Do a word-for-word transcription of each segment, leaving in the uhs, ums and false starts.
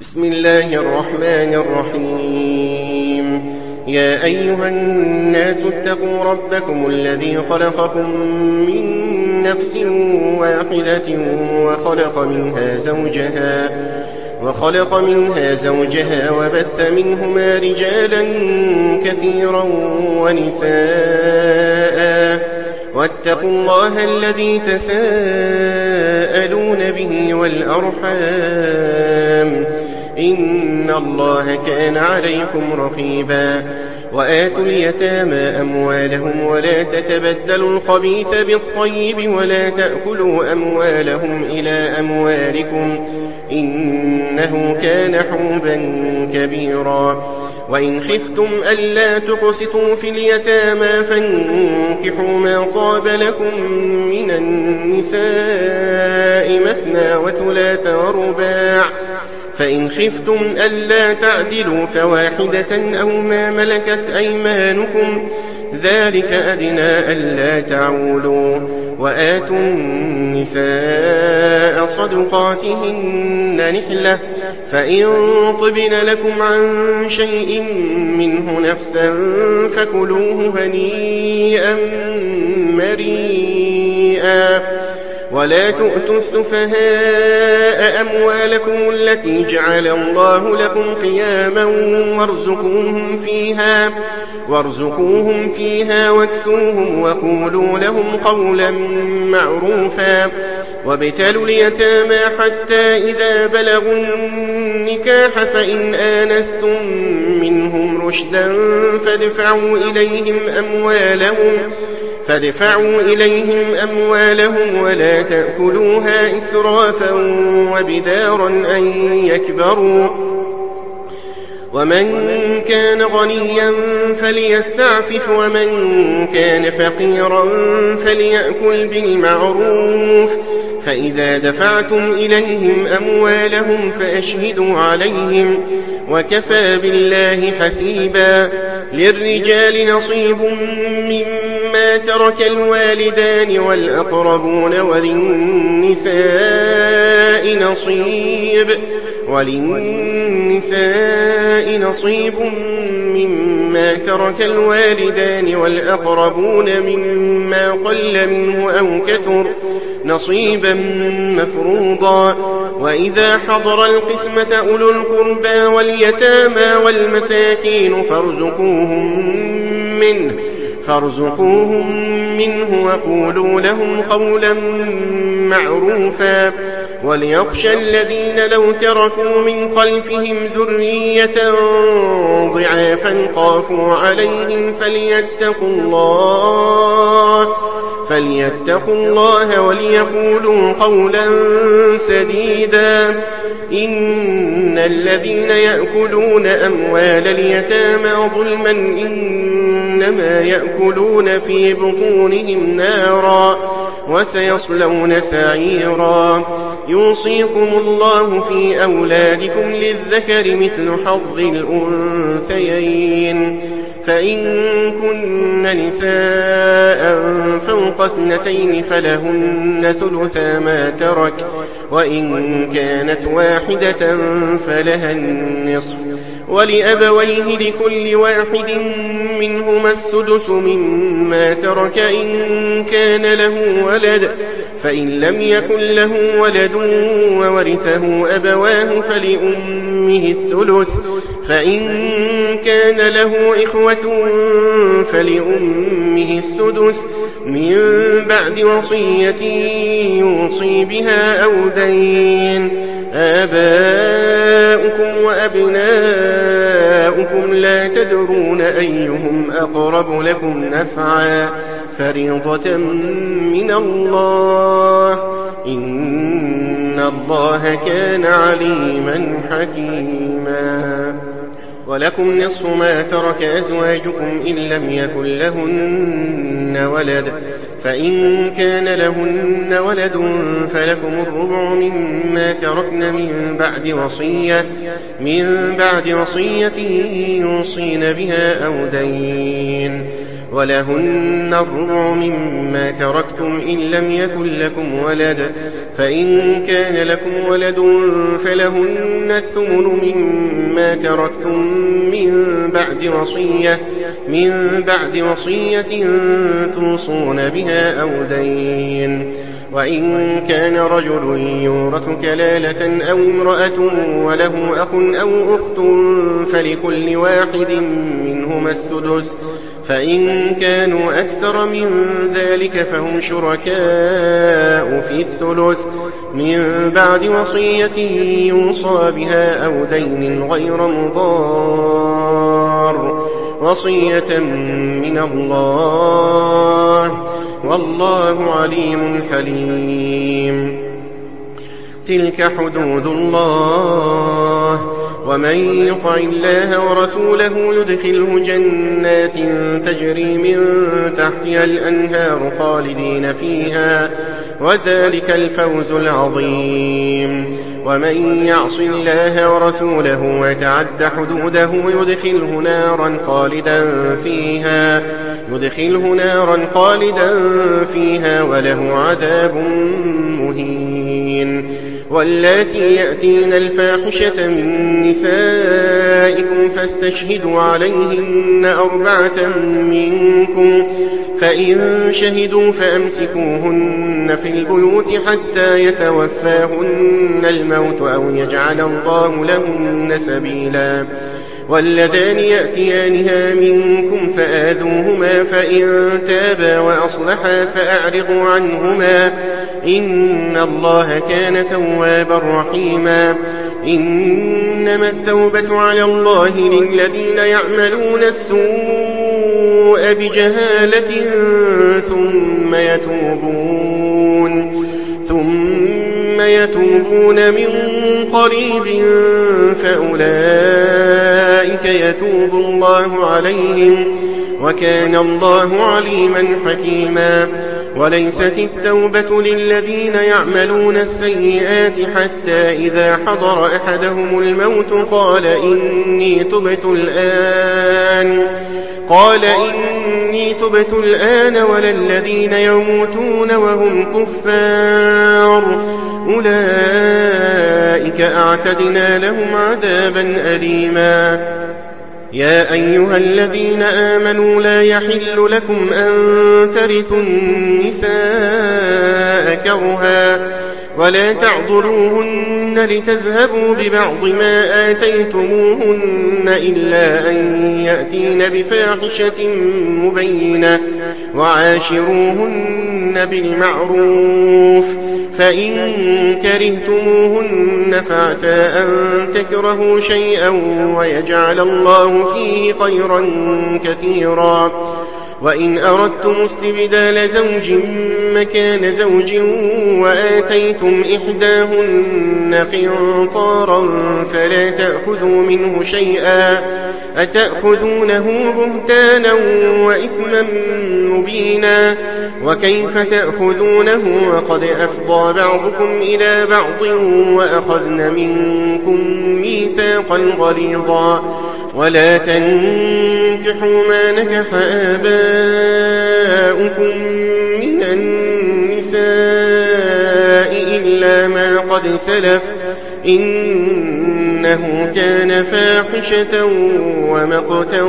بسم الله الرحمن الرحيم. يا أيها الناس اتقوا ربكم الذي خلقكم من نفس واحدة وخلق منها زوجها وخلق منها زوجها وبث منهما رجالا كثيرا ونساء واتقوا الله الذي تساءلون به والأرحام إن الله كان عليكم رقيبا. وآتوا اليتامى أموالهم ولا تتبدلوا الخبيث بالطيب ولا تأكلوا أموالهم إلى أموالكم إنه كان حوبا كبيرا. وإن خفتم ألا تقسطوا في اليتامى فانكحوا ما طاب لكم من النساء مثنى وثلاث ورباع، فإن خفتم ألا تعدلوا فواحدة أو ما ملكت أيمانكم ذلك أدنى ألا تعولوا. وآتوا النساء صدقاتهن نحلة فإن طبن لكم عن شيء منه نفسا فكلوه هنيئا مريئا. ولا تؤتوا السفهاء أموالكم التي جعل الله لكم قياما وارزقوهم فيها وارزقوهم فيها واكسوهم وقولوا لهم قولا معروفا. وابتلوا اليتامى حتى إذا بلغوا النكاح فإن آنستم منهم رشدا فادفعوا إليهم أموالهم فادفعوا إليهم أموالهم ولا تأكلوها إسرافا وبدارا أن يكبروا. ومن كان غنيا فليستعفف ومن كان فقيرا فليأكل بالمعروف. فإذا دفعتم إليهم أموالهم فأشهدوا عليهم وكفى بالله حسيبا. للرجال نصيب مما ترك الوالدان والأقربون وللنساء نصيب وللنساء نصيب مما ترك الوالدان والأقربون مما قل منه أو كثر نصيبا مفروضا. وإذا حضر القسمة أولو القربى واليتامى والمساكين فارزقوهم منه فارزقوهم منه وقولوا لهم قولا معروفا. وليخشى الذين لو تركوا من خلفهم ذرية ضعافا خافوا عليهم فليتقوا الله فليتقوا الله وليقولوا قولا سديدا. إن الذين يأكلون أموال اليتامى ظلما إنما يأكلون في بطونهم نارا وسيصلون سعيرا. يوصيكم الله في أولادكم للذكر مثل حظ الأنثيين. فإن كن نساء فوق اثنتين فلهن ثلثا ما ترك وإن كانت واحدة فلها النصف. ولأبويه لكل واحد منهما السدس مما ترك إن كان له ولد، فإن لم يكن له ولد وورثه أبواه فلأمه الثلث، فإن كان له إخوة فلأمه السدس من بعد وصية يوصي بها أو دين. آباؤكم وأبناؤكم لا تدرون أيهم أقرب لكم نفعا فريضة من الله إن الله كان عليما حكيما. ولكم نصف ما ترك أزواجكم إن لم يكن لهن ولد، فإن كان لهن ولد فلكم الربع مما تركن من بعد وصية من بعد وصية يوصين بها أو دين. ولهن الربع مما تركتم إن لم يكن لكم ولد، فإن كان لكم ولد فلهن الثمن مما تركتم من بعد وصية من بعد وصية توصون بها أو دين. وإن كان رجل يورث كلالة أو امرأة وله أخ أو أخت فلكل واحد منهما السدس، فإن كانوا أكثر من ذلك فهم شركاء في الثلث من بعد وصية يوصى بها أو دين غير مضار، وصية من الله، والله عليم حليم. تلك حدود الله، ومن يطع الله ورسوله يدخله جنات تجري من تحتها الأنهار خالدين فيها، وذلك الفوز العظيم. ومن يعص الله ورسوله ويتعد حدوده يدخله نارا خالدا فيها يدخله نارا خالدا فيها وله عذاب مهين. واللاتي يأتين الفاحشة من نسائكم فاستشهدوا عليهن أربعة منكم، فإن شهدوا فأمسكوهن في البيوت حتى يتوفاهن الموت أو يجعل الله لهن سبيلا. واللذان يأتيانها منكم فآذوهما، فإن تابا وأصلحا فأعرضوا عنهما، إن الله كان توابا رحيما. إنما التوبة على الله للذين يعملون السوء بجهالة ثم يتوبون ثم يتوبون من قريب فأولئك يتوب الله عليهم، وكان الله عليما حكيما. وليست التوبة للذين يعملون السيئات حتى إذا حضر أحدهم الموت قال إني تبت الآن قال إني تبت الآن ولا الذين يموتون وهم كفار، أولئك أعتدنا لهم عذابا أليما. يا أيها الذين آمنوا لا يحل لكم أن ترثوا النساء كرها، ولا تعضلوهن لتذهبوا ببعض ما آتيتموهن إلا أن يأتين بفاحشة مبينة، وعاشروهن بالمعروف، فإن كرهتموهن فعسى أن تكرهوا شيئا ويجعل الله فيه خيرا كثيرا. وإن أردتم استبدال زوج مكان زوج وآتيتم إحداهن قنطارا فلا تأخذوا منه شيئا، أتأخذونه بهتانا وإثما مبينا، وكيف تأخذونه وقد أفضى بعضكم إلى بعض وأخذن منكم ميثاقا غليظا. ولا تنكحوا ما نكح آباؤكم من النساء إلا ما قد سلف، إنه كان فاحشة ومقتا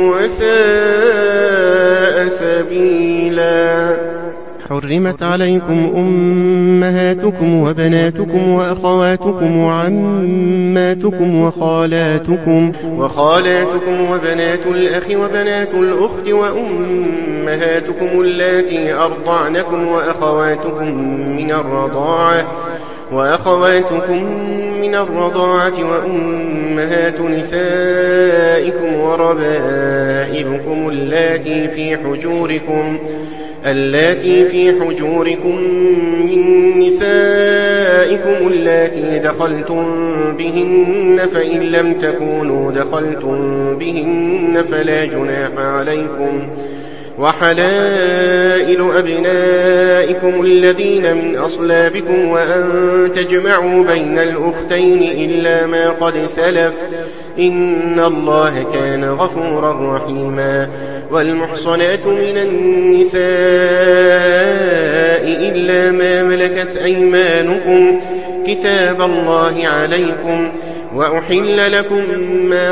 وساء سبيلا. حرمت عليكم أمهاتكم وبناتكم وأخواتكم وعماتكم وخالاتكم وخالاتكم وبنات الأخ وبنات الأخت وأمهاتكم اللاتي أرضعنكم وأخواتكم من الرضاعة وأخواتكم من الرضاعة وأمهات نسائكم وربائبكم اللاتي في حجوركم اللاتي في حجوركم من نسائكم اللاتي دخلتم بهن، فإن لم تكونوا دخلتم بهن فلا جناح عليكم. وحلائل أبنائكم الذين من أصلابكم وأن تجمعوا بين الأختين إلا ما قد سلف، إن الله كان غفورا رحيما. والمحصنات من النساء إلا ما ملكت أيمانكم كتاب الله عليكم، وأحل لكم ما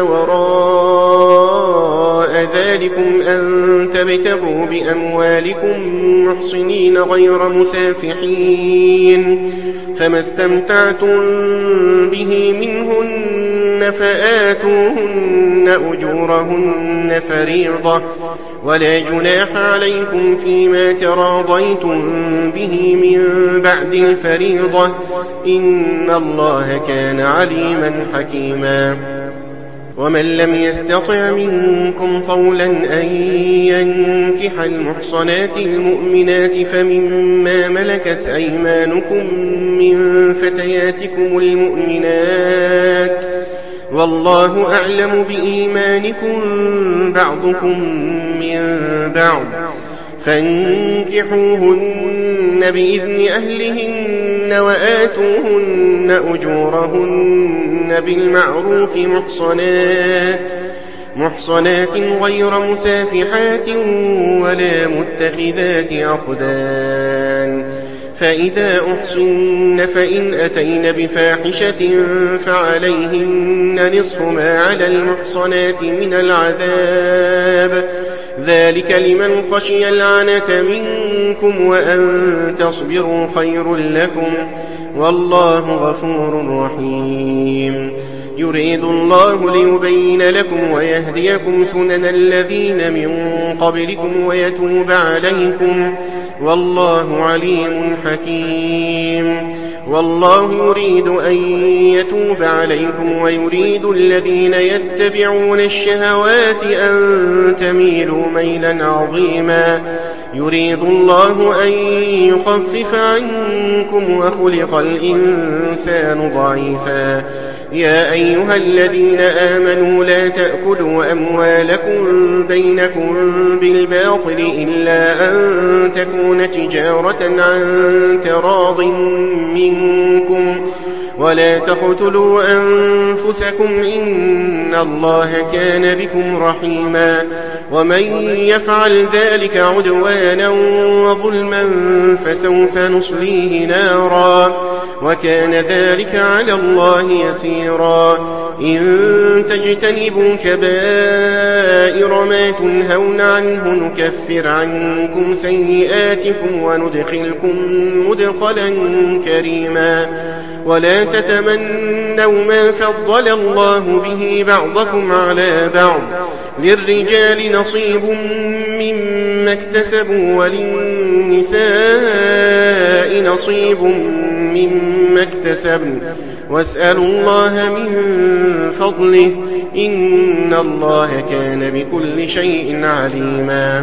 وراء ذلكم أن تبتغوا بأموالكم محصنين غير مسافحين، فما استمتعتم به منهن فآتوهن أجورهن فريضة، ولا جناح عليكم فيما تراضيتم به من بعد الفريضة، إن الله كان عليما حكيما. ومن لم يستطع منكم طولا أن ينكح المحصنات المؤمنات فمما ملكت أيمانكم من فتياتكم المؤمنات، والله أعلم بإيمانكم بعضكم من بعض، فانكحوهن بإذن أهلهن وآتوهن أجورهن بالمعروف محصنات محصنات غير مسافحات ولا متخذات أخدان، فإذا أحصن فإن أتين بفاحشة فعليهن نصف ما على المحصنات من العذاب، ذلك لمن خشي العنة منكم وأن تصبروا خير لكم، والله غفور رحيم. يريد الله ليبين لكم ويهديكم سنن الذين من قبلكم ويتوب عليكم، والله عليم حكيم. والله يريد أن يتوب عليكم ويريد الذين يتبعون الشهوات أن تميلوا ميلا عظيما، يريد الله أن يخفف عنكم وخلق الإنسان ضعيفا. يا أيها الذين آمنوا لا تأكلوا أموالكم بينكم بالباطل إلا أن تكون تجارة عن تراض منكم، ولا تقتلوا أنفسكم إن الله كان بكم رحيما، ومن يفعل ذلك عدوانا وظلما فسوف نصليه نارا، وكان ذلك على الله يسيرا. إن تجتنبوا كبائر ما تنهون عنه نكفر عنكم سيئاتكم وندخلكم مدخلا كريما. ولا تتمنوا ما فضل الله به بعضكم على بعض، للرجال نصيب مما اكتسبوا وللنساء نصيب مما اكتسبن، واسألوا الله من فضله إن الله كان بكل شيء عليما.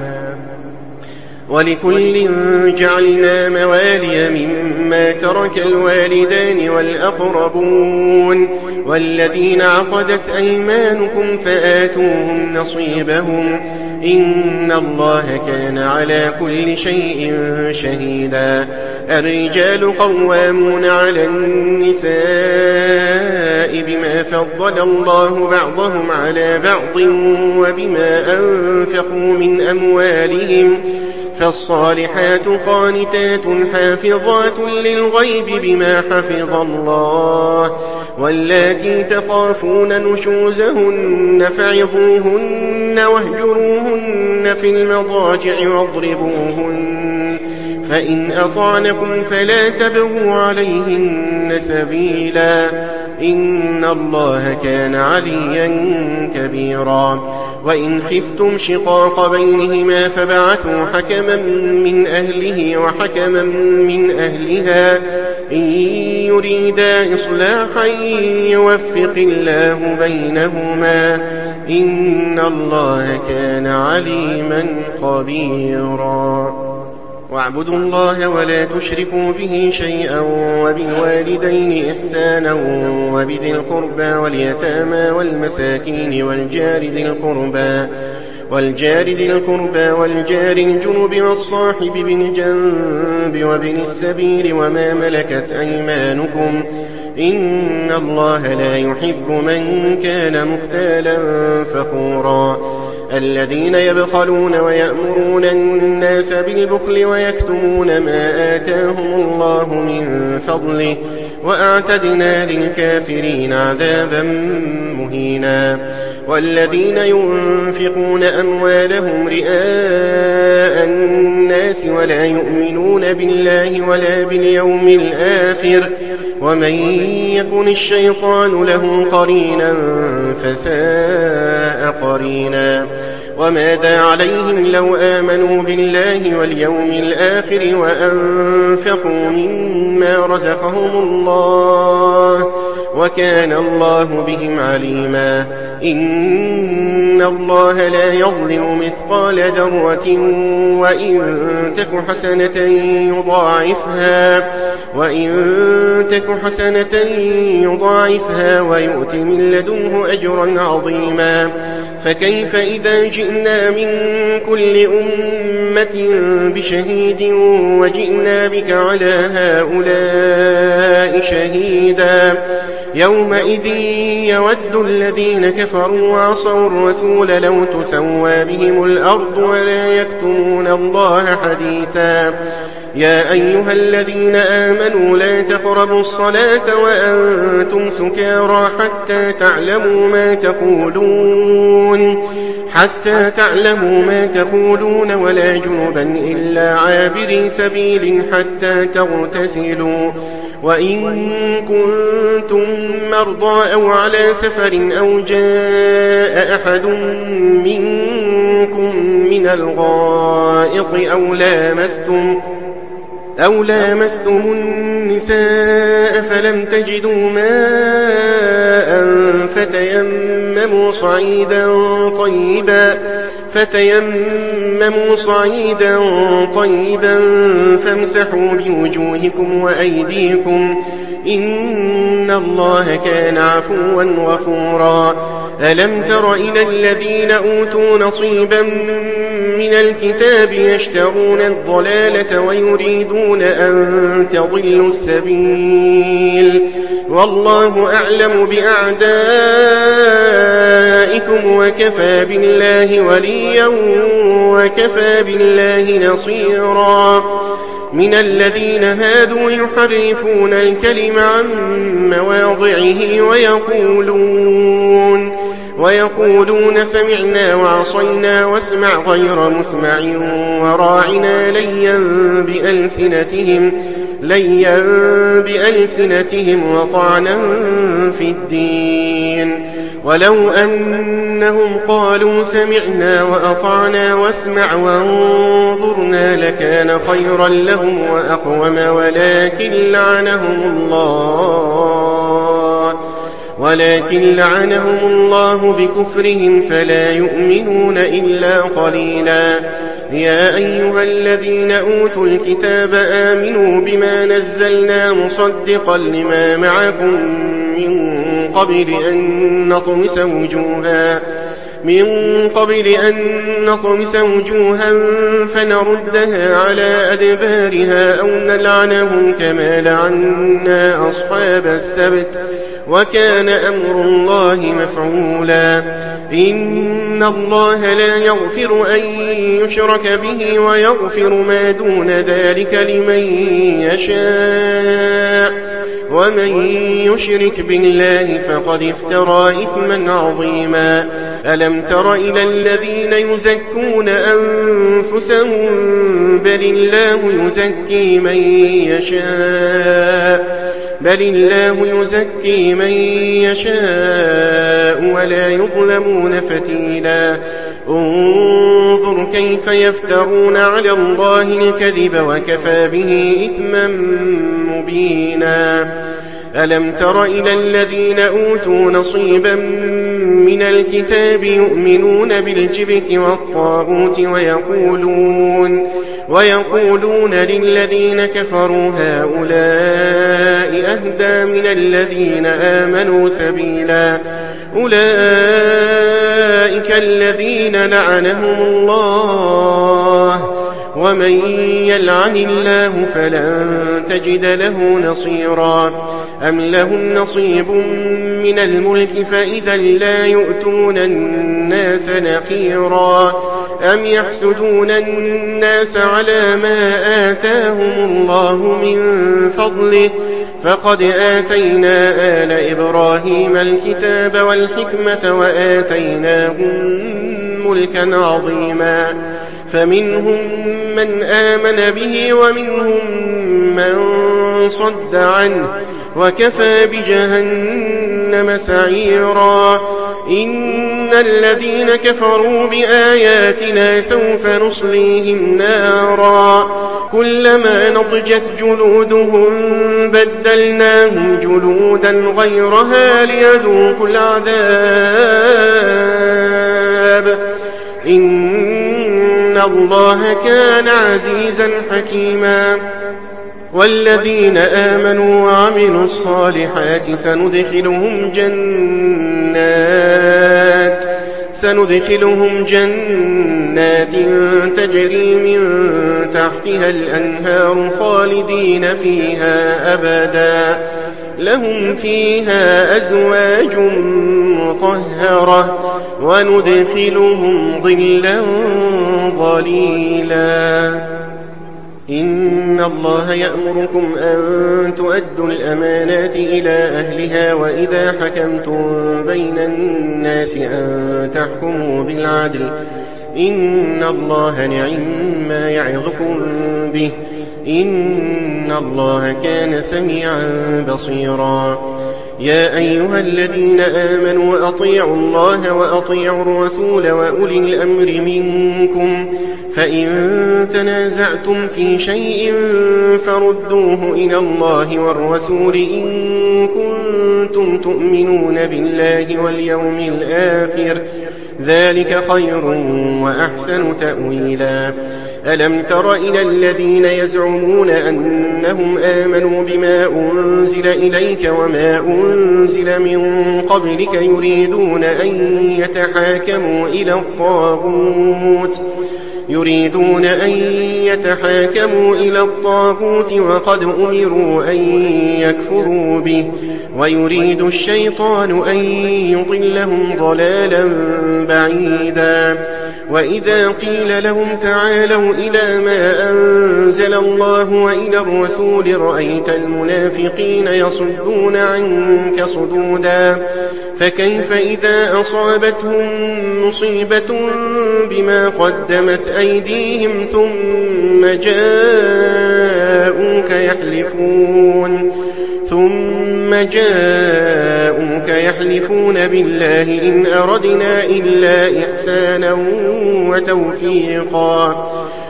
ولكل جعلنا موالي مما ترك الوالدان والأقربون والذين عقدت أيمانكم فآتوهم نصيبهم، إن الله كان على كل شيء شهيدا. الرجال قوامون على النساء بما فضل الله بعضهم على بعض وبما أنفقوا من أموالهم، فالصالحات قانتات حافظات للغيب بما حفظ الله، واللاتي تخافون نشوزهن فعظوهن واهجروهن في المضاجع واضربوهن، فإن أطعنكم فلا تبغوا عليهن سبيلا، إن الله كان عليا كبيرا. وإن خفتم شقاق بينهما فبعثوا حكما من أهله وحكما من أهلها إن يريدا إصلاحا يوفق الله بينهما، إن الله كان عليما خبيرا. واعبدوا الله ولا تشركوا به شيئا، وبالوالدين إحسانا، وبذي القربى واليتامى والمساكين والجار ذي القربى والجار ذي القربى والجار الجنب والصاحب بالجنب وابن السبيل وما ملكت أيمانكم، إن الله لا يحب من كان مختالا فخورا. الذين يبخلون ويأمرون الناس بالبخل ويكتمون ما آتاهم الله من فضله وأعتدنا للكافرين عذابا مهينا. والذين ينفقون أموالهم رئاء الناس ولا يؤمنون بالله ولا باليوم الآخر ومن يكن الشيطان له قرينا فساء قرينا. وماذا عليهم لو آمنوا بالله واليوم الآخر وأنفقوا مما رزقهم الله وكان الله بهم عليما. إن الله لا يظلم مثقال ذرة وإن تك حسنة يضاعفها وإن تك حسنة يضاعفها ويؤت من لدنه أجرا عظيما. فكيف إذا جئنا من كل أمة بشهيد وجئنا بك على هؤلاء شهيدا يومئذ يود الذين كفروا وعصوا الرسول لو تسوى بهم الأرض ولا يكتمون الله حديثا. يا أيها الذين آمنوا لا تقربوا الصلاة وأنتم سكارى حتى تعلموا ما تقولون حتى تعلموا ما تقولون ولا جنبا إلا عابري سبيل حتى تغتسلوا وإن كنتم مرضى أو على سفر أو جاء أحد منكم من الغائط أو لامستم أو لامستم النساء فلم تجدوا ماء فتيمموا صعيدا طيبا فتيمموا صعيدا طيبا فامسحوا بوجوهكم وأيديكم إن الله كان عفوا غفورا. ألم تر إلى الذين أوتوا نصيبا من الكتاب يشترون الضلالة ويريدون أن تضلوا السبيل والله أعلم بأعدائكم وكفى بالله وليا وكفى بالله نصيرا. من الذين هادوا يحرفون الكلم عن مواضعه ويقولون ويقولون سمعنا وعصينا واسمع غير مسمع وراعنا ليا بألسنتهم ليا بألسنتهم وطعنا في الدين ولو أنهم قالوا سمعنا وأطعنا واسمع وانظرنا لكان خيرا لهم وأقوم ولكن لعنهم الله ولكن لعنهم الله بكفرهم فلا يؤمنون إلا قليلا. يا أيها الذين أوتوا الكتاب آمنوا بما نزلنا مصدقا لما معكم من قبل أن نطمس وجوها من قبل أن نطمس وجوها فنردها على أدبارها أو نلعنهم كما لعنا أصحاب السبت وكان أمر الله مفعولا. إن الله لا يغفر أن يشرك به ويغفر ما دون ذلك لمن يشاء ومن يشرك بالله فقد افترى إثما عظيما. ألم تر إلى الذين يزكون أنفسهم بل الله يزكي من يشاء بل الله يزكي من يشاء ولا يظلمون فتيلا. انظر كيف يفترون على الله الكذب وكفى به إثما مبينا. ألم تر إلى الذين أوتوا نصيبا من الكتاب يؤمنون بالجبت والطاغوت ويقولون ويقولون للذين كفروا هؤلاء أهدى من الذين آمنوا سبيلا. أولئك الذين لعنهم الله ومن يلعن الله فلن تجد له نصيرا. أم لهم نصيب من الملك فإذا لا يؤتون الناس نقيرا أم يحسدون الناس على ما آتاهم الله من فضله فقد آتينا آل إبراهيم الكتاب والحكمة وآتيناهم ملكا عظيما فمنهم من آمن به ومنهم من صد عنه وكفى بجهنم سعيرا إن الذين كفروا بآياتنا سوف نصليهم نارا كلما نضجت جلودهم بدلناهم جلودا غيرها ليذوقوا العذاب إن الله كان عزيزا حكيما والذين آمنوا وعملوا الصالحات سندخلهم جنات سندخلهم جنات تجري من تحتها الأنهار خالدين فيها أبدا لهم فيها أزواج مطهرة وندخلهم ظلا ظليلا إن الله يأمركم أن تؤدوا الأمانات إلى أهلها وإذا حكمتم بين الناس أن تحكموا بالعدل إن الله نعم ما يعظكم به إن الله كان سميعا بصيرا يا أيها الذين آمنوا أطيعوا الله وأطيعوا الرسول وأولي الأمر منكم فإن تنازعتم في شيء فردوه إلى الله والرسول إن كنتم تؤمنون بالله واليوم الآخر ذلك خير وأحسن تأويلا ألم تر إلى الذين يزعمون أنهم آمنوا بما أنزل إليك وما أنزل من قبلك يريدون أن يتحاكموا إلى الطاغوت يريدون أن يتحاكموا إلى الطاغوت وقد أمروا أن يكفروا به ويريد الشيطان أن يضلهم ضلالا بعيدا وإذا قيل لهم تعالوا إلى ما أنزل الله وإلى الرسول رأيت المنافقين يصدون عنك صدودا فكيف إذا أصابتهم مصيبة بما قدمت أيديهم ثم جاءوك يحلفون ثم جاءوك يحلفون بالله إن أردنا إلا إحسانا وتوفيقا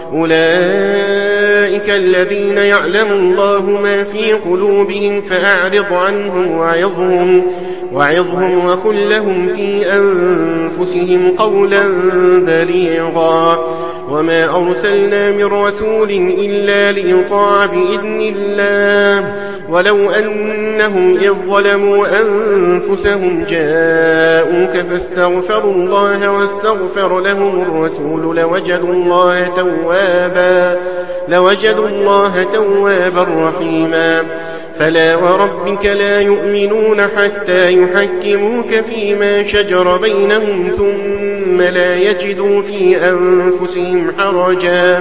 أولئك الذين يعلم الله ما في قلوبهم فأعرض عنهم وعظهم وعظهم وقل لهم في أنفسهم قولا بليغا وما أرسلنا من رسول إلا ليطاع بإذن الله ولو أنهم إذ ظلموا أنفسهم جاءوك فاستغفروا الله واستغفر لهم الرسول لوجدوا الله توابا لوجدوا الله توابا رحيما فلا وربك لا يؤمنون حتى يحكموك فيما شجر بينهم ثم لا يجدوا في أنفسهم حرجا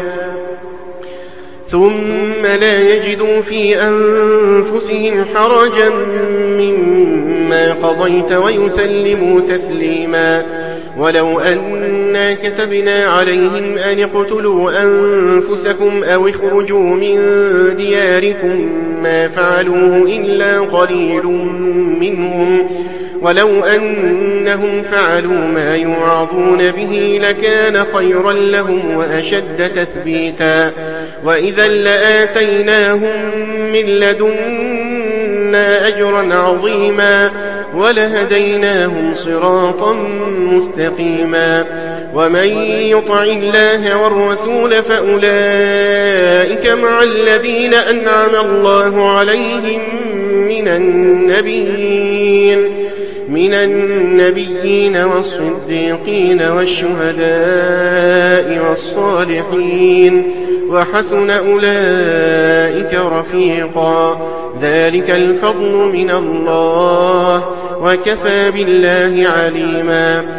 ثم لا يجدوا في أنفسهم حرجا مما قضيت ويسلموا تسليما ولو أنا كتبنا عليهم أن اقتلوا أنفسكم أو اخرجوا من دياركم ما فعلوه إلا قليل منهم ولو أنهم فعلوا ما يوعظون به لكان خيرا لهم وأشد تثبيتا وإذا لآتيناهم من لدنا أجرا عظيما ولهديناهم صراطا مستقيما ومن يطع الله والرسول فأولئك مع الذين أنعم الله عليهم من النبيين من النبيين والصديقين والشهداء والصالحين وحسن أولئك رفيقا ذلك الفضل من الله وكفى بالله عليما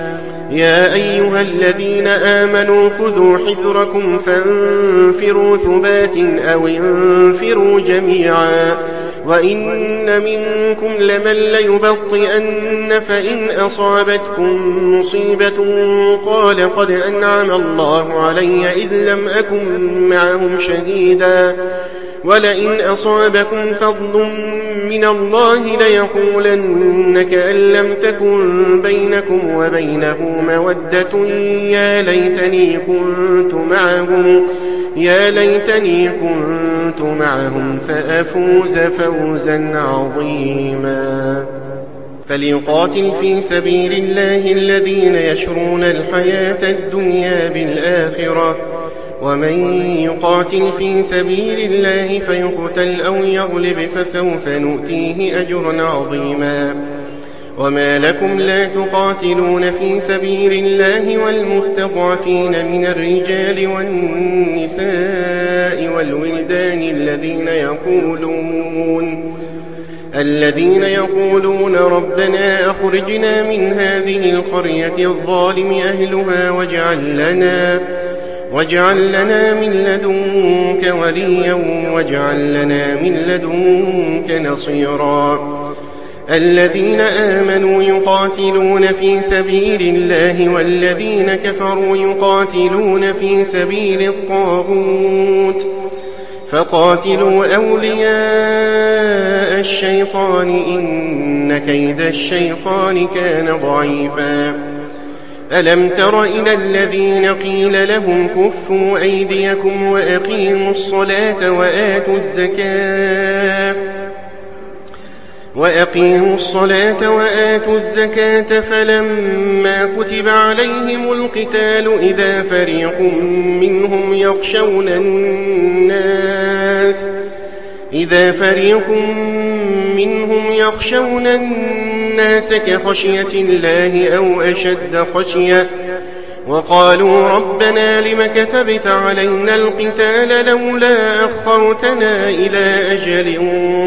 يا أيها الذين آمنوا خذوا حذركم فانفروا ثبات أو انفروا جميعا وإن منكم لمن ليبطئن فإن أصابتكم مصيبة قال قد أنعم الله علي إذ لم أكن معهم شهيدا ولئن أصابكم فضل من الله ليقولن كأن لم تكن بينكم وبينه مودة يا ليتني كنت معهم يا ليتني كنت معهم فأفوز فوزا عظيما. فليقاتل في سبيل الله الذين يشرون الحياة الدنيا بالآخرة ومن يقاتل في سبيل الله فيقتل أو يغلب فسوف نؤتيه أجرا عظيما. وما لكم لا تقاتلون في سبيل الله والمستضعفين من الرجال والنساء والولدان الذين يقولون الذين يقولون ربنا أخرجنا من هذه القرية الظالم أهلها واجعل لنا واجعل لنا من لدنك وليا واجعل لنا من لدنك نصيرا. الذين آمنوا يقاتلون في سبيل الله والذين كفروا يقاتلون في سبيل الطاغوت فقاتلوا أولياء الشيطان إن كيد الشيطان كان ضعيفا. ألم تر إلى الذين قيل لهم كفوا أيديكم وأقيموا الصلاة وآتوا الزكاة وأقيموا الصلاة وآتوا الزكاة فلما كتب عليهم القتال إذا فريق منهم يخشون الناس إذا فريق منهم يخشون الناس كخشية الله أو أشد خشية وقالوا ربنا لم كتبت علينا القتال لولا أخرتنا إلى أجل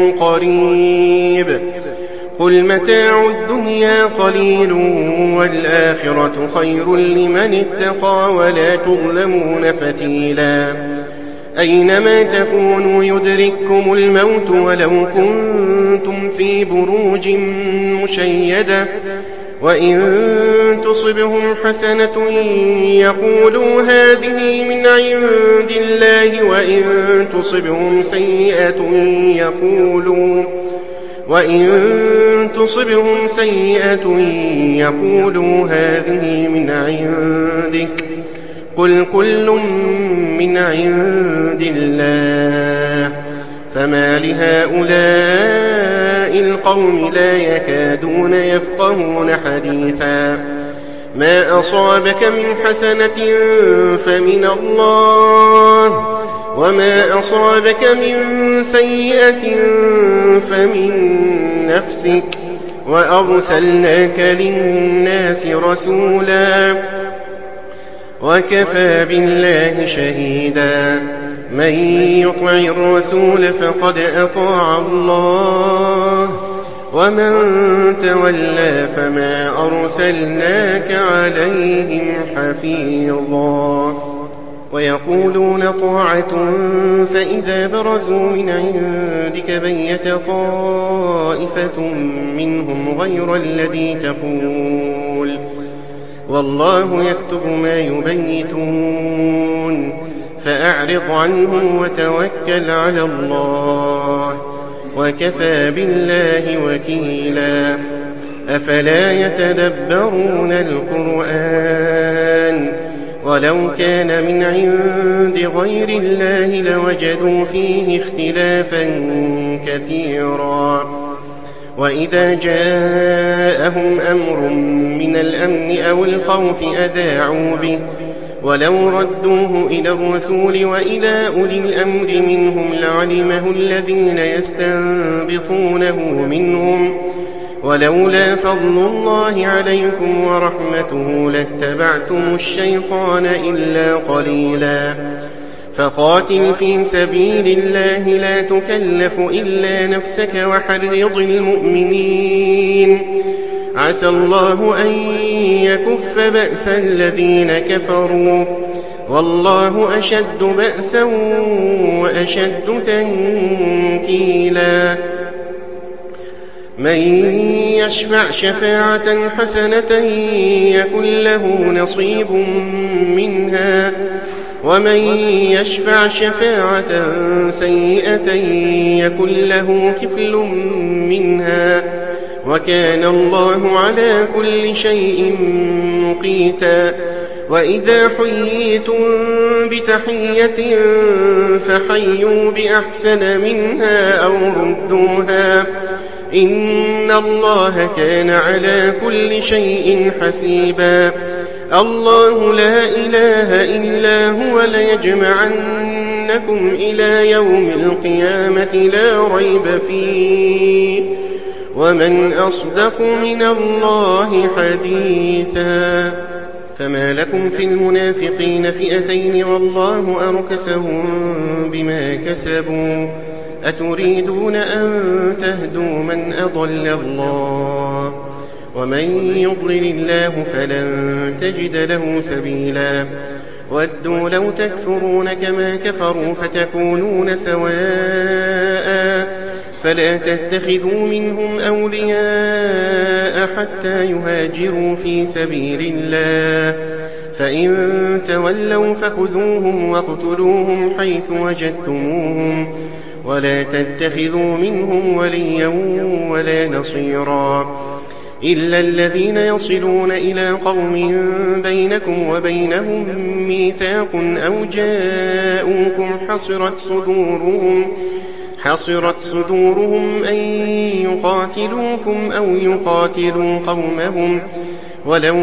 قريب قل متاع الدنيا قليل والآخرة خير لمن اتقى ولا تظلمون فتيلا. أينما تكونوا يدرككم الموت ولو كنتم في بروج مشيدة وإن تصبهم حسنة يقولوا هذه من عند الله وإن تصبهم سيئة يقولوا وإن تصبهم سيئة يقولوا هذه من عندك قل كل من عند الله فما لهؤلاء القوم لا يكادون يفقهون حديثا. ما أصابك من حسنة فمن الله وما أصابك من سيئة فمن نفسك وأرسلناك للناس رسولا وكفى بالله شهيدا. من يطع الرسول فقد أطاع الله ومن تولى فما أرسلناك عليهم حفيظا. ويقولون طاعة فإذا برزوا من عندك بيت طائفة منهم غير الذي تقول والله يكتب ما يبيتون فأعرض عنهم وتوكل على الله وكفى بالله وكيلا. أفلا يتدبرون القرآن ولو كان من عند غير الله لوجدوا فيه اختلافا كثيرا. وإذا جاءهم أمر من الأمن أو الخوف أذاعوا به ولو ردوه إلى الرسول وإلى أولي الأمر منهم لعلمه الذين يستنبطونه منهم ولولا فضل الله عليكم ورحمته لاتبعتم الشيطان إلا قليلا. فقاتل في سبيل الله لا تكلف إلا نفسك وحرض المؤمنين عسى الله أن يكف بأس الذين كفروا والله أشد بأسا وأشد تنكيلا من يشفع شفاعة حسنة يكن له نصيب منها ومن يشفع شفاعة سيئة يكن له كفل منها وكان الله على كل شيء مقيتا وإذا حييتم بتحية فحيوا بأحسن منها أو ردوها إن الله كان على كل شيء حسيبا الله لا إله إلا هو ليجمعنكم إلى يوم القيامة لا ريب فيه ومن أصدق من الله حديثا فما لكم في المنافقين فئتين والله أركسهم بما كسبوا أتريدون أن تهدوا من أضل الله ومن يضلل الله فلن تجد له سبيلا ودوا لو تكفرون كما كفروا فتكونون سواء فلا تتخذوا منهم أولياء حتى يهاجروا في سبيل الله فإن تولوا فخذوهم واقتلوهم حيث وجدتموهم ولا تتخذوا منهم وليا ولا نصيرا إلا الذين يصلون إلى قوم بينكم وبينهم ميثاق أو جاءوكم حصرت صدورهم حصرت صدورهم أن يقاتلوكم أو يقاتلوا قومهم ولو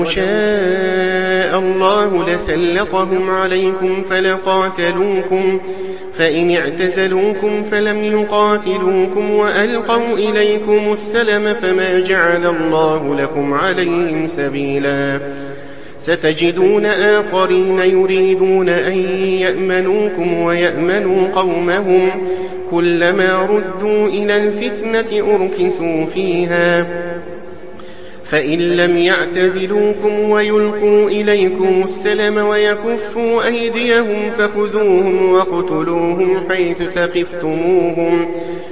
شاء الله لسلطهم عليكم فلقاتلوكم فإن اعتزلوكم فلم يقاتلوكم وألقوا إليكم السلم فما جعل الله لكم عليهم سبيلا ستجدون آخرين يريدون أن يأمنوكم ويأمنوا قومهم كلما ردوا إلى الفتنة أركسوا فيها فإن لم يعتزلوكم ويلقوا إليكم السلم ويكفوا أيديهم فخذوهم واقتلوهم حيث ثقفتموهم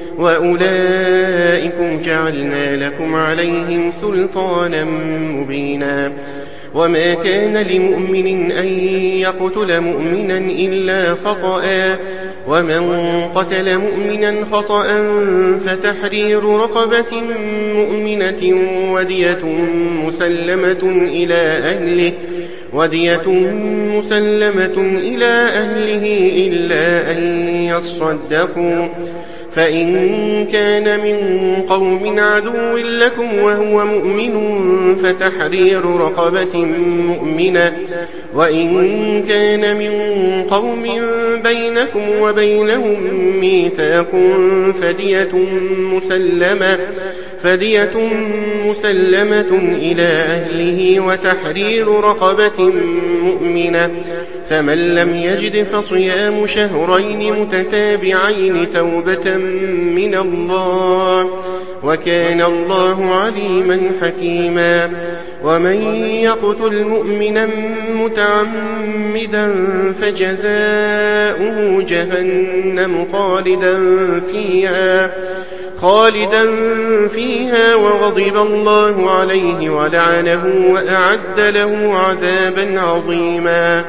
وأولئكم جعلنا لكم عليهم سلطانا مبينا وما كان لمؤمن أن يقتل مؤمنا إلا خطأ ومن قتل مؤمنا خطأ فتحرير رقبة مؤمنة ودية مسلمة إلى أهله ودية مسلمة إلى أهله إلا أن يصدقوا فإن كان من قوم عدو لكم وهو مؤمن فتحرير رقبة مؤمنة وإن كان من قوم بينكم وبينهم ميثاق فدية مسلمة فدية مسلمة إلى أهله وتحرير رقبة مؤمنة فمن لم يجد فصيام شهرين متتابعين توبة من الله وكان الله عليما حكيما ومن يقتل مؤمنا متعمدا فجزاؤه جهنم خالدا فيها خالدا فيها وغضب الله عليه ولعنه وأعد له عذابا عظيما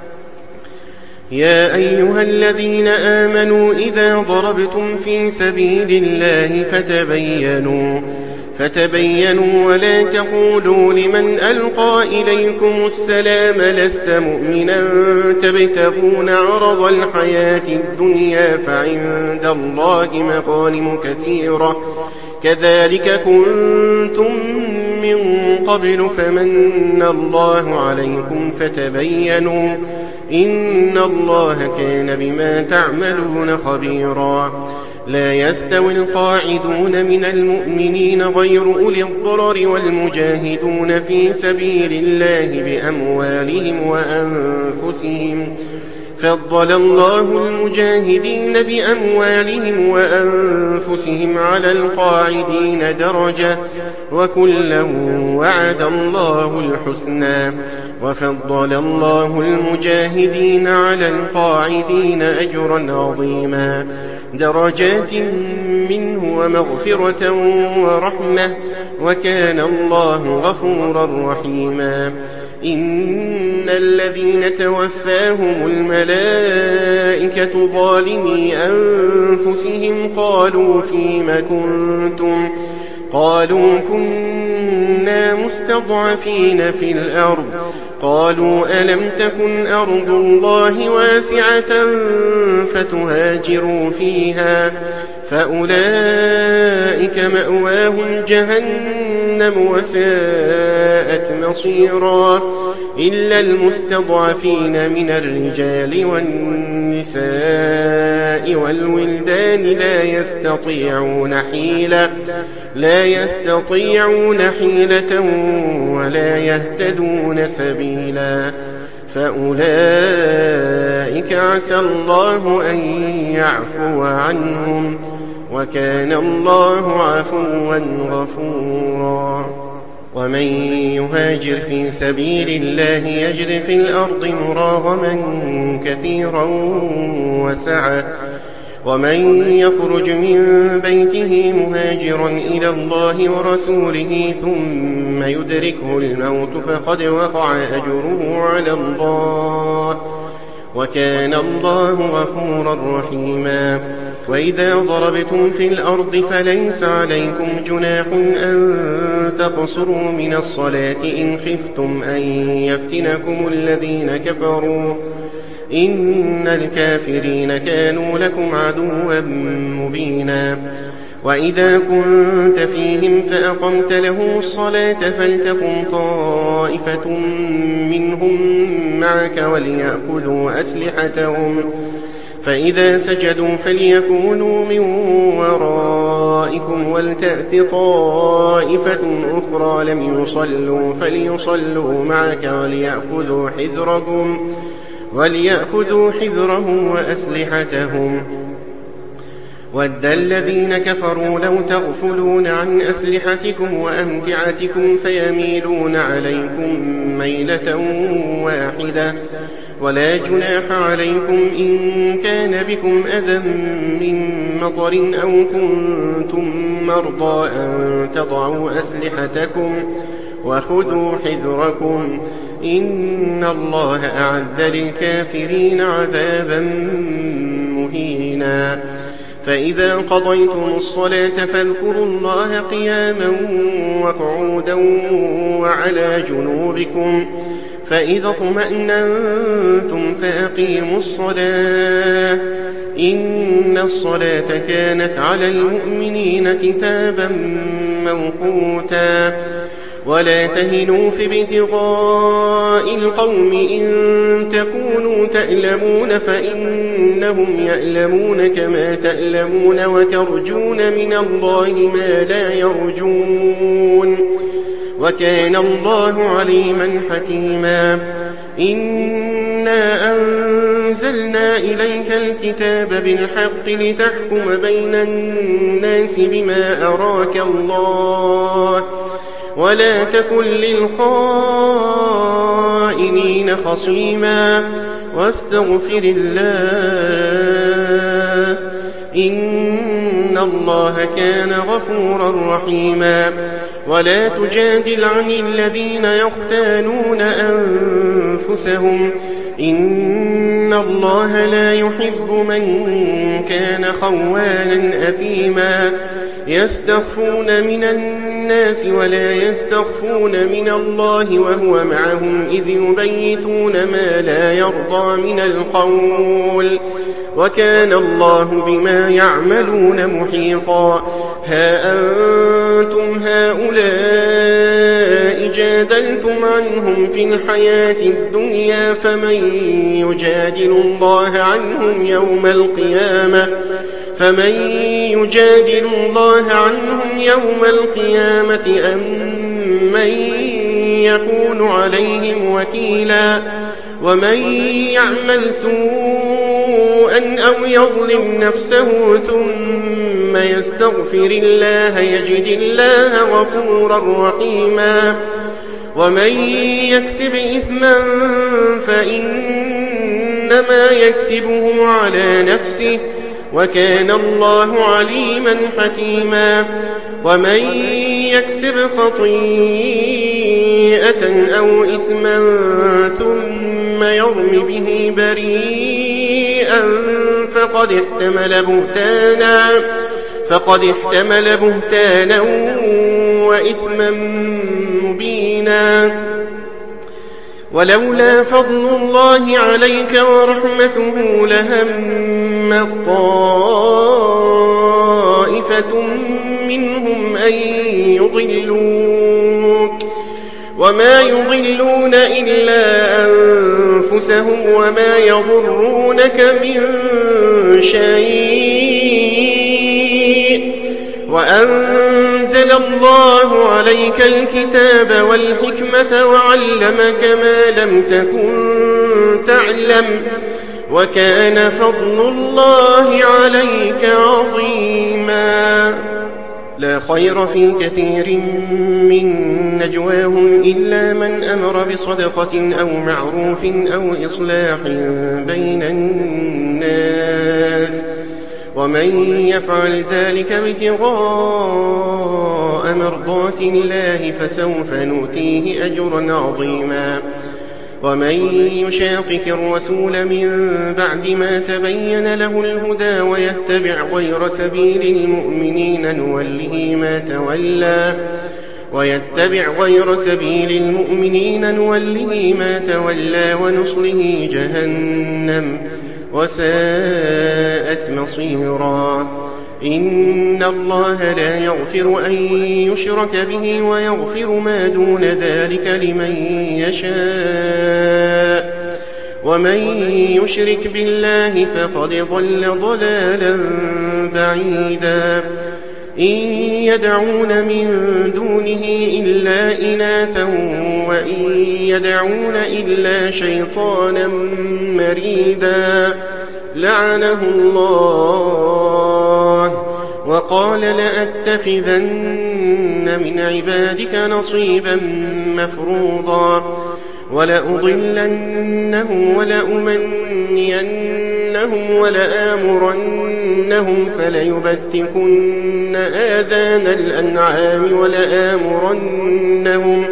يا أيها الذين آمنوا إذا ضربتم في سبيل الله فتبينوا فتبينوا ولا تقولوا لمن ألقى إليكم السلام لست مؤمنا تبتغون عرض الحياة الدنيا فعند الله مغانم كثيرة كذلك كنتم من قبل فمن الله عليكم فتبينوا إن الله كان بما تعملون خبيرا لا يستوي القاعدون من المؤمنين غير أولي الضرر والمجاهدون في سبيل الله بأموالهم وأنفسهم فضل الله المجاهدين بأموالهم وأنفسهم على القاعدين درجة وكلا وعد الله الحسنى وفضل الله المجاهدين على القاعدين أجرا عظيما درجات منه ومغفرة ورحمة وكان الله غفورا رحيما إن الذين توفاهم الملائكة ظالمي أنفسهم قالوا فيم كنتم قالوا كنا مستضعفين في الأرض قالوا ألم تكن أرض الله واسعة فتهاجروا فيها فأولئك مأواهم جهنم وساءت مصيرا إلا المستضعفين من الرجال والنساء والولدان لا يستطيعون حيلة لا يستطيعون حيلة ولا يهتدون سبيلا فأولئك عسى الله أن يعفو عنهم وكان الله عفوا غفورا ومن يهاجر في سبيل الله يجد في الأرض مراغما كثيرا وسعة ومن يخرج من بيته مهاجرا إلى الله ورسوله ثم يدركه الموت فقد وقع أجره على الله وكان الله غفورا رحيما وإذا ضربتم في الأرض فليس عليكم جناح أن تقصروا من الصلاة إن خفتم أن يفتنكم الذين كفروا إن الكافرين كانوا لكم عدوا مبينا وإذا كنت فيهم فأقمت لهم الصلاة فلتقم طائفة منهم معك وليأخذوا أسلحتهم فإذا سجدوا فليكونوا من ورائكم ولتأت طائفة أخرى لم يصلوا فليصلوا معك وليأخذوا حذرهم وليأخذوا حذرهم وأسلحتهم ود الذين كفروا لو تغفلون عن أسلحتكم وأمتعتكم فيميلون عليكم ميلة واحدة ولا جناح عليكم إن كان بكم أذى من مطر أو كنتم مرضى أن تضعوا أسلحتكم وخذوا حذركم إن الله أعد للكافرين عذابا مهينا فإذا قضيتم الصلاة فاذكروا الله قياما وقعودا وعلى جنوبكم فإذا اطمأننتم فأقيموا الصلاة إن الصلاة كانت على المؤمنين كتابا موقوتا ولا تهنوا في ابتغاء القوم إن تكونوا تألمون فإنهم يألمون كما تألمون وترجون من الله ما لا يرجون وكان الله عليما حكيما إنا أنزلنا إليك الكتاب بالحق لتحكم بين الناس بما أراك الله ولا تكن للخائنين خصيما واستغفر الله إن الله كان غفورا رحيما ولا تجادل عن الذين يختانون أنفسهم إن الله لا يحب من كان خوانا أثيما يستخفون من الناس ولا يستخفون من الله وهو معهم إذ يبيتون ما لا يرضى من القول وكان الله بما يعملون محيطا ها أنتم هؤلاء جادلتم عنهم في الحياة الدنيا فمن يجادل الله عنهم يوم القيامة فمن يجادل الله عنهم يوم القيامة أم من يكون عليهم وكيلا ومن يعمل سوءا أو يظلم نفسه ثم يستغفر الله يجد الله غفورا رحيما ومن يكسب إثما فإنما يكسبه على نفسه وكان الله عليما حكيما ومن يكسب خطيئة أو إثما ثم يرم به بريئا فقد احتمل بهتانا فقد احتمل بهتانا وإثما مبينا ولولا فضل الله عليك ورحمته لهم طائفة منهم أن يضلوك وما يضلون إلا أنفسهم وما يضرونك من شيء وأنزل الله عليك الكتاب والحكمة وعلمك ما لم تكن تعلم وكان فضل الله عليك عظيما لا خير في كثير من نجواهم إلا من أمر بصدقة أو معروف أو إصلاح بين الناس ومن يفعل ذلك ابتغاء مرضات الله فسوف نؤتيه أجرا عظيما ومن يشاقق الرسول من بعد ما تبين له الهدى ويتبع غير سبيل المؤمنين نوله ما تولى ويتبع غير سبيل المؤمنين نوله ما تولى ونصله جهنم وساءت مصيرا إن الله لا يغفر أن يشرك به ويغفر ما دون ذلك لمن يشاء ومن يشرك بالله فقد ضل ضلالا بعيدا إن يدعون من دونه إلا إناثا وإن يدعون إلا شيطانا مريدا لعنه الله وقال لأتخذن من عبادك نصيبا مفروضا ولأضلنهم ولأمنينهم ولآمرنهم فليبتكن آذان الأنعام ولآمرنهم,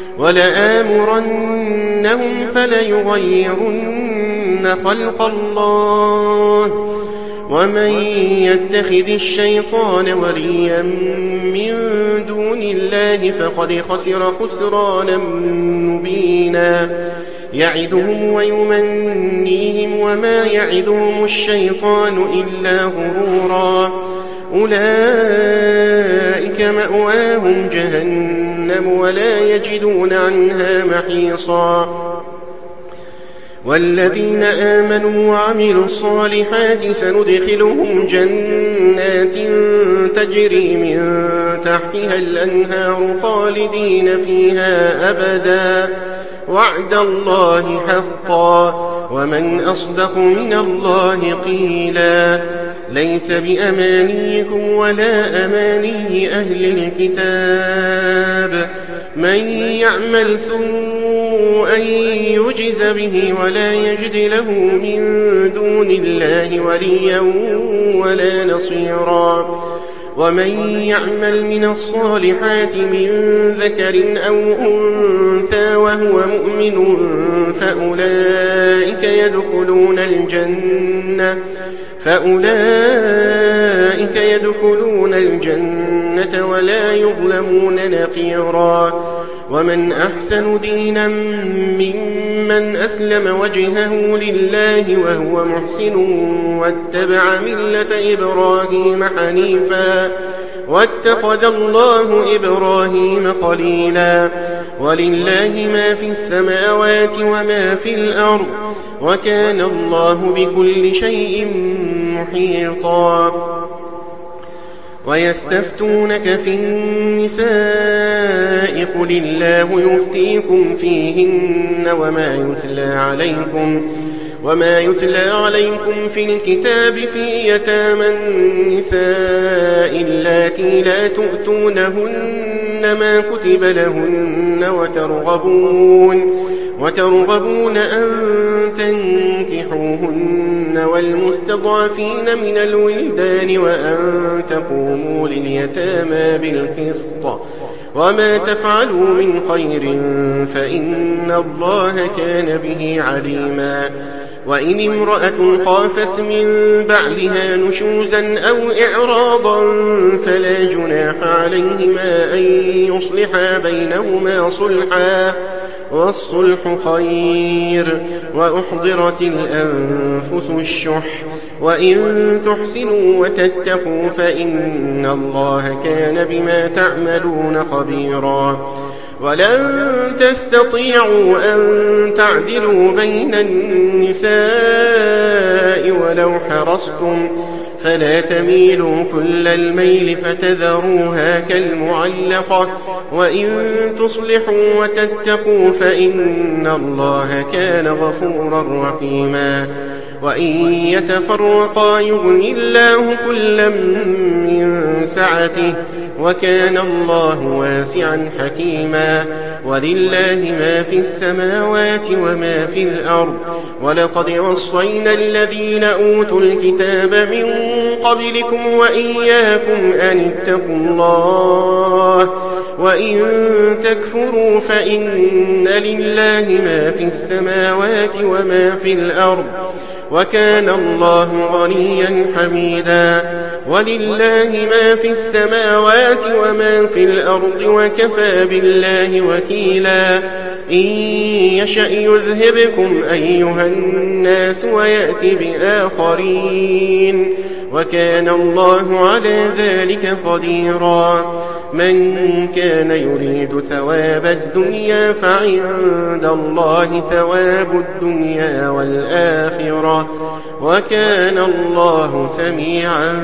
ولآمرنهم فليغيرن خلق الله ومن يتخذ الشيطان وليا من دون الله فقد خسر خسرانا مبينا يعدهم ويمنيهم وما يعدهم الشيطان إلا غرورا أولئك مأواهم جهنم ولا يجدون عنها محيصا والذين آمنوا وعملوا الصالحات سندخلهم جنات تجري من تحتها الأنهار خالدين فيها أبدا وعد الله حقا ومن أصدق من الله قيلا ليس بأمانيكم ولا أماني أهل الكتاب من يعمل سوءا يجز به ولا يجد له من دون الله وليا ولا نصيرا ومن يعمل من الصالحات من ذكر أو أنثى وهو مؤمن فأولئك يدخلون الجنة فأولئك يدخلون الجنة ولا يظلمون نقيرا ومن أحسن دينا ممن أسلم وجهه لله وهو محسن واتبع ملة إبراهيم حنيفا واتخذ الله إبراهيم خليلا ولله ما في السماوات وما في الأرض وكان الله بكل شيء محيطا ويستفتونك في النساء قل الله يفتيكم فيهن وما يتلى عليكم وما يتلى عليكم في الكتاب في يتامى النساء اللاتي لا تؤتونهن ما كتب لهن وترغبون وترغبون أن تنكحوهن والمستضعفين من الولدان وأن تقوموا لليتامى بالقسط وما تفعلوا من خير فإن الله كان به عليما. وإن امرأة خافت من بعلها نشوزا أو إعراضا فلا جناح عليهما أن يصلحا بينهما صلحا والصلح خير وأحضرت الأنفس الشح وإن تحسنوا وتتقوا فإن الله كان بما تعملون خبيرا. ولن تستطيعوا أن تعدلوا بين النساء ولو حرصتم فلا تميلوا كل الميل فتذروها كالمعلقة وإن تصلحوا وتتقوا فإن الله كان غفورا رحيما. وإن يتفرقا يغن الله كلا من سعته وكان الله واسعا حكيما. ولله ما في السماوات وما في الأرض ولقد وصينا الذين أوتوا الكتاب من قبلكم وإياكم أن اتقوا الله وإن تكفروا فإن لله ما في السماوات وما في الأرض وكان الله غنيا حميدا. ولله ما في السماوات وما في الأرض وكفى بالله وكيلا. إن يشأ يذهبكم أيها الناس ويأتي بآخرين وكان الله على ذلك قديرا. من كان يريد ثواب الدنيا فعند الله ثواب الدنيا والآخرة وكان الله سميعا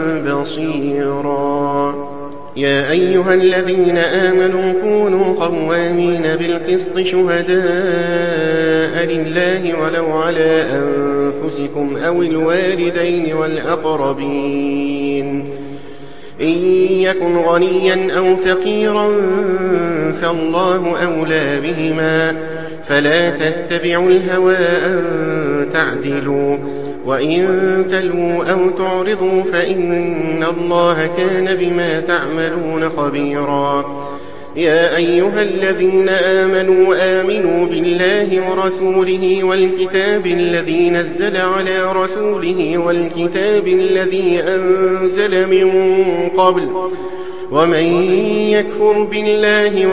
بصيرا. يا أيها الذين آمنوا كونوا قوامين بالقسط شهداء لله ولو على أنفسكم أو الوالدين والأقربين إن يكن غنيا أو فقيرا فالله أولى بهما فلا تتبعوا الهوى أن تعدلوا وإن تلووا أو تعرضوا فإن الله كان بما تعملون خبيرا. يا أيها الذين آمنوا آمنوا بالله ورسوله والكتاب الذي نزل على رسوله والكتاب الذي أنزل من قبل ومن يكفر بالله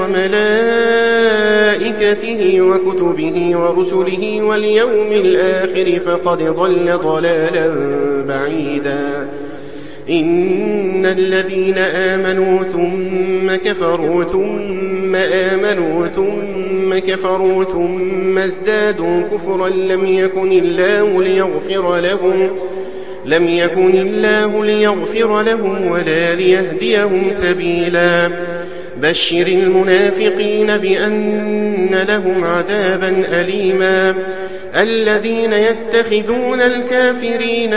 وملائكته وكتبه ورسله واليوم الآخر فقد ضل ضلالا بعيدا. إن الذين آمنوا ثم كفروا ثم آمنوا ثم كفروا ثم ازدادوا كفرا لم يكن الله ليغفر لهم لم يكن الله ليغفر لهم ولا ليهديهم سبيلا. بشر المنافقين بأن لهم عذابا أليما. الذين يتخذون الكافرين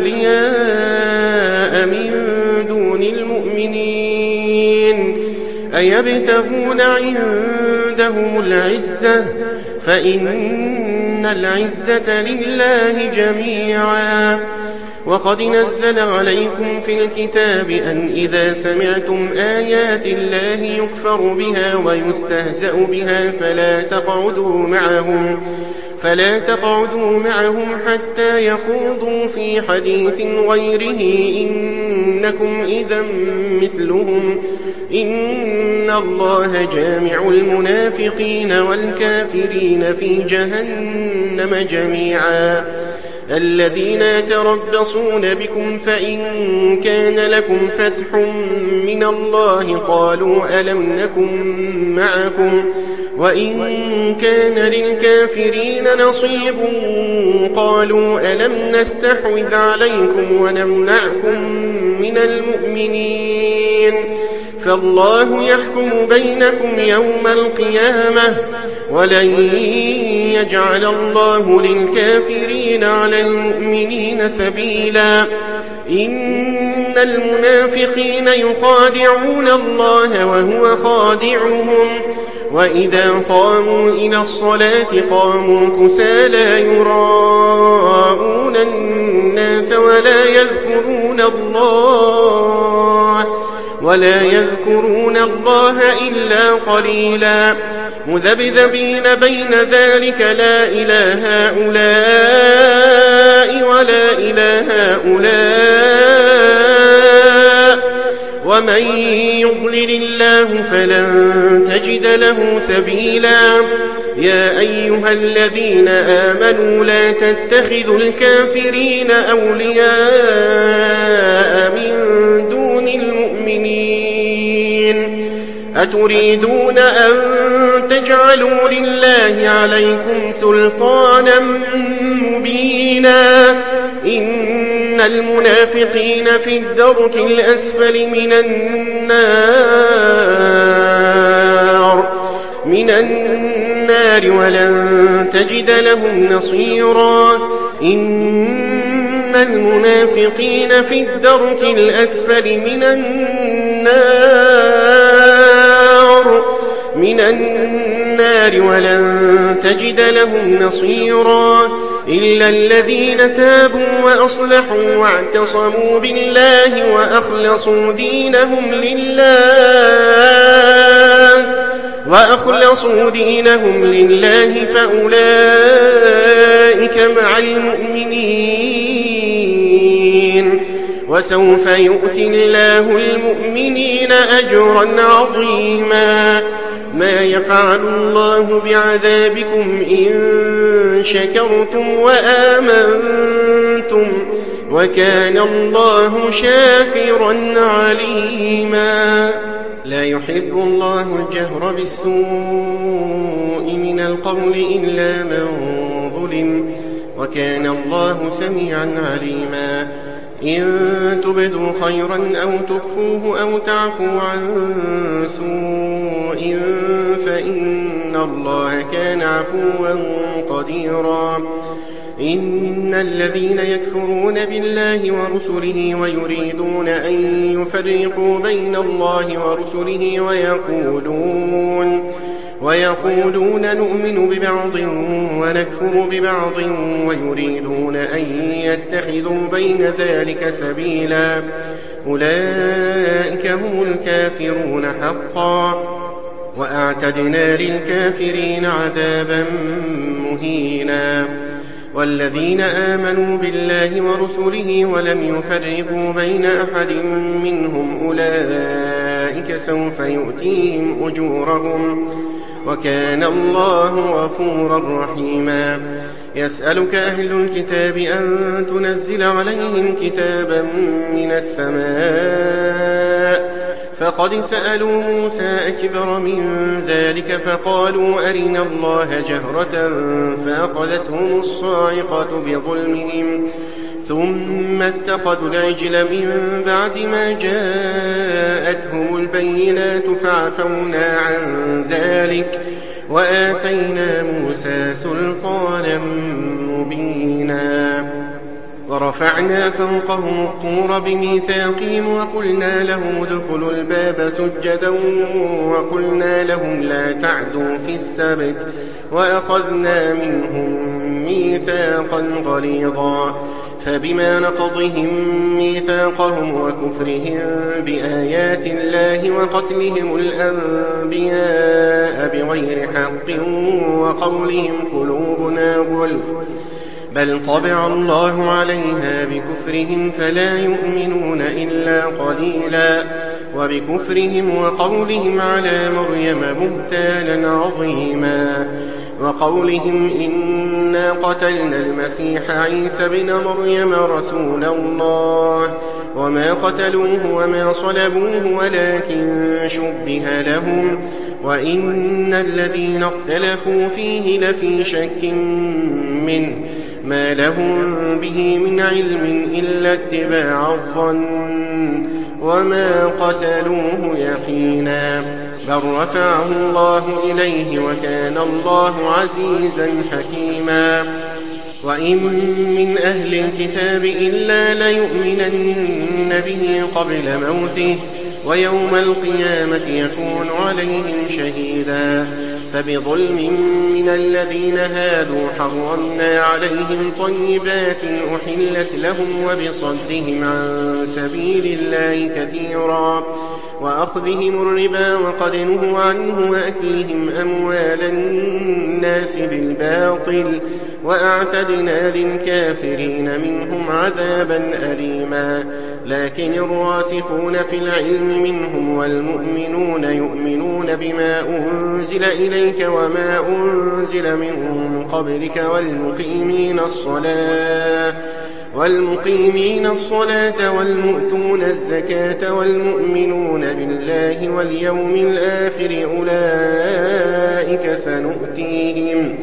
أولياء من دون المؤمنين أيبتغون عندهم العزة فإن العزة لله جميعا. وقد نزل عليكم في الكتاب أن إذا سمعتم آيات الله يكفر بها ويستهزأ بها فلا تقعدوا معهم فلا تقعدوا معهم حتى يخوضوا في حديث غيره إنكم إذا مثلهم إن الله جامع المنافقين والكافرين في جهنم جميعا. الذين يتربصون بكم فإن كان لكم فتح من الله قالوا ألم نكن معكم وإن كان للكافرين نصيب قالوا ألم نستحوذ عليكم ونمنعكم من المؤمنين فالله يحكم بينكم يوم القيامة ولن يجعل الله للكافرين على المؤمنين سبيلا إن المنافقين يخادعون الله وهو خادعهم وإذا قاموا إلى الصلاة قاموا كسالى يراءون الناس ولا يذكرون الله ولا يذكرون الله إلا قليلا مذبذبين بين ذلك لا إله هؤلاء ولا إله هؤلاء ومن يضلل الله فلن تجد له سبيلا يا أيها الذين آمنوا لا تتخذوا الكافرين أولياء من دون المؤمنين أتريدون أن تجعلوا لله عليكم سلطانا مبينا إن المنافقين في الدرك الأسفل من النار من النار ولن تجد لهم نصيرا إن المنافقين في الدرك الأسفل من النار من النار ولن تجد لهم نصيرا إلا الذين تابوا وأصلحوا واعتصموا بالله وأخلصوا دينهم لله وأخلصوا دينهم لله فأولئك مع المؤمنين وسوف يؤتي الله المؤمنين أجرا عظيما ما يفعل الله بعذابكم إن شكرتم وآمنتم وكان الله شاكرا عليما لا يحب الله الجهر بالسوء من القول إلا من ظلم وكان الله سميعا عليما إن تبدوا خيرا أو تخفوه أو تعفوا عن سوء فإن الله كان عفوا قديرا إن الذين يكفرون بالله ورسله ويريدون أن يفرقوا بين الله ورسله ويقولون ويقولون نؤمن ببعض ونكفر ببعض ويريدون أن يتخذوا بين ذلك سبيلا أولئك هم الكافرون حقا وأعتدنا للكافرين عذابا مهينا والذين آمنوا بالله ورسله ولم يفرقوا بين أحد منهم أولئك سوف يؤتيهم أجورهم وكان الله غفورا رحيما يسألك أهل الكتاب أن تنزل عليهم كتابا من السماء فقد سألوا موسى أكبر من ذلك فقالوا أرنا الله جهرة فأخذتهم الصاعقة بظلمهم ثم اتخذوا العجل من بعد ما جاءتهم البينات فعفونا عن ذلك وآتينا موسى سلطانا مبينا ورفعنا فوقهم الطور بميثاقهم وقلنا لهم ادخلوا الباب سجدا وقلنا لهم لا تعدوا في السبت وأخذنا منهم ميثاقا غليظا فبما نقضهم ميثاقهم وكفرهم بآيات الله وقتلهم الأنبياء بغير حق وقولهم قلوبنا غلف بل طبع الله عليها بكفرهم فلا يؤمنون إلا قليلا وبكفرهم وقولهم على مريم بهتانا عظيما وقولهم إنا قتلنا المسيح عيسى بن مريم رسول الله وما قتلوه وما صلبوه ولكن شبه لهم وإن الذين اختلفوا فيه لفي شك منه ما لهم به من علم إلا اتباع الظن وما قتلوه يقينا بل رفعه الله إليه وكان الله عزيزا حكيما وإن من أهل الكتاب إلا ليؤمنن به قبل موته ويوم القيامة يكون عليهم شهيدا فبظلم من الذين هادوا حرمنا عليهم طيبات أحلت لهم وبصدهم عن سبيل الله كثيرا وأخذهم الربا وقد نهوا عنه وأكلهم أموال الناس بالباطل وأعتدنا للكافرين منهم عذابا أليما لكن الراسخون في العلم منهم والمؤمنون يؤمنون بما أنزل إليك وما أنزل من قبلك والمقيمين الصلاة والمقيمين الصلاة والمؤتون الزكاة والمؤمنون بالله واليوم الآخر أولئك سنؤتيهم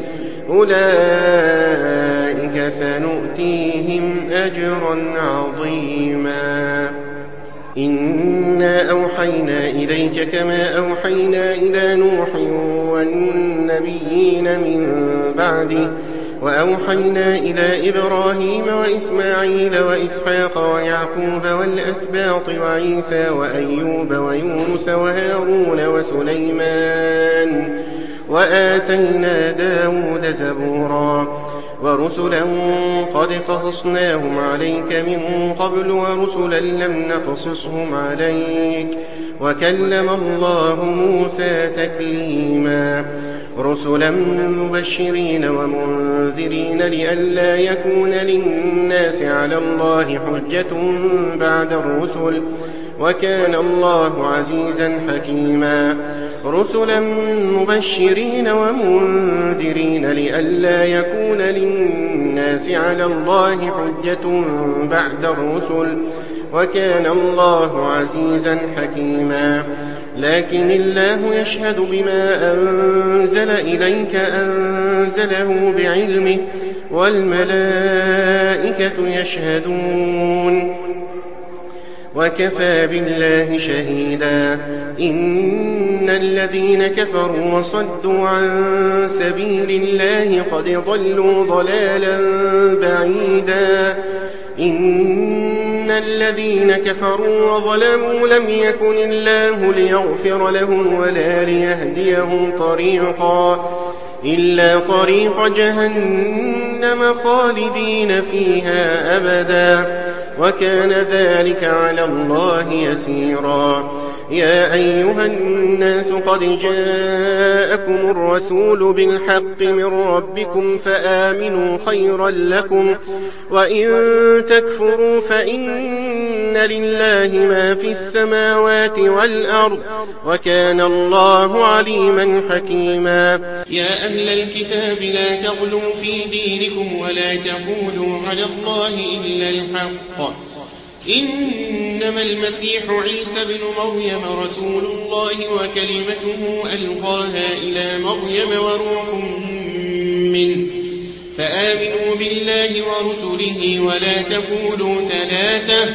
أولئك سنؤتيهم أجرا عظيما إنا أوحينا إليك كما أوحينا إلى نوح والنبيين من بعده وأوحينا إلى إبراهيم وإسماعيل وإسحاق ويعقوب والأسباط وعيسى وأيوب ويونس وهارون وسليمان وآتينا داود زبورا ورسلا قد قصصناهم عليك من قبل ورسلا لم نقصصهم عليك وكلم الله موسى تكليما رسلا مبشرين ومنذرين لئلا يكون للناس على الله حجة بعد الرسل وكان الله عزيزا حكيما رسلا مبشرين ومنذرين لئلا يكون للناس على الله حجة بعد الرسل وكان الله عزيزا حكيما لكن الله يشهد بما أنزل إليك أنزله بعلمه والملائكة يشهدون وكفى بالله شهيدا إن الذين كفروا وصدوا عن سبيل الله قد ضلوا ضلالا بعيدا إن الذين كفروا وظلموا لم يكن الله ليغفر لهم ولا ليهديهم طريقا إلا طريق جهنم خالدين فيها أبدا وكان ذلك على الله يسيرا يا أيها الناس قد جاءكم الرسول بالحق من ربكم فآمنوا خيرا لكم وإن تكفروا فإن لله ما في السماوات والأرض وكان الله عليما حكيما يا أهل الكتاب لا تغلوا في دينكم ولا تقولوا على الله إلا الحق إنما المسيح عيسى بن مريم رسول الله وكلمته ألقاها إلى مريم وروح منه فآمنوا بالله ورسله ولا تقولوا ثلاثة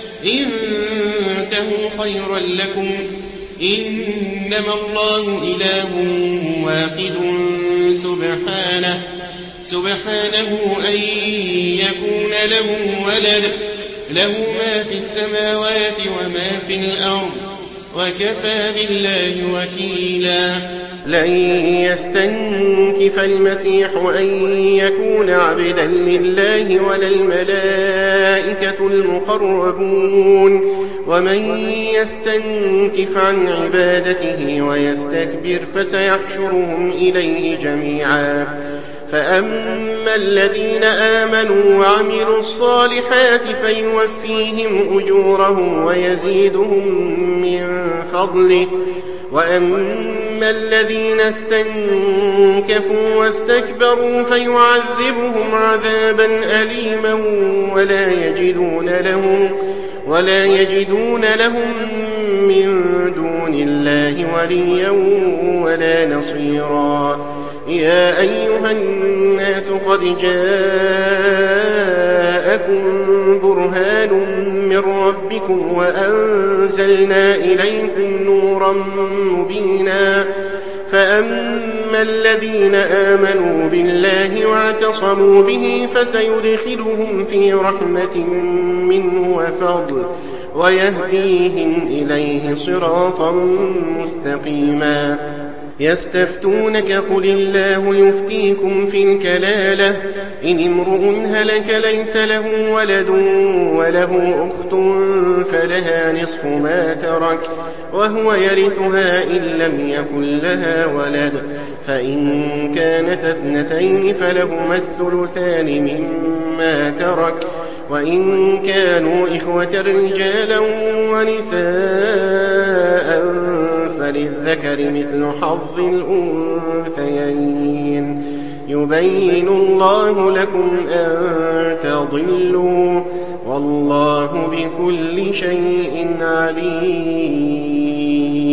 انتهوا خيرا لكم إنما الله إله واحد سبحانه سبحانه أن يكون له ولد له ما في السماوات وما في الأرض وكفى بالله وكيلا لن يستنكف المسيح أن يكون عبدا لله ولا الملائكة المقربون ومن يستنكف عن عبادته ويستكبر فسيحشرهم إليه جميعا فأما الذين آمنوا وعملوا الصالحات فيوفيهم أجورهم ويزيدهم من فضله وأما الذين استنكفوا واستكبروا فيعذبهم عذابا أليما ولا يجدون لهم ولا يجدون لهم من دون الله وليا ولا نصيرا يا أيها الناس قد جاءكم برهان من ربكم وأنزلنا إليكم نورا مبينا فأما الذين آمنوا بالله واعتصموا به فسيدخلهم في رحمة منه وفضل ويهديهم إليه صراطا مستقيما. يستفتونك قل الله يفتيكم في الكلالة إن امرؤ هلك ليس له ولد وله أخت فلها نصف ما ترك وهو يرثها إن لم يكن لها ولد فإن كانت اثنتين فلهما الثلثان مما ترك وإن كانوا إخوة رجالا ونساء فللذكر مثل حظ الأنثيين يبين الله لكم أن تضلوا والله بكل شيء عليم.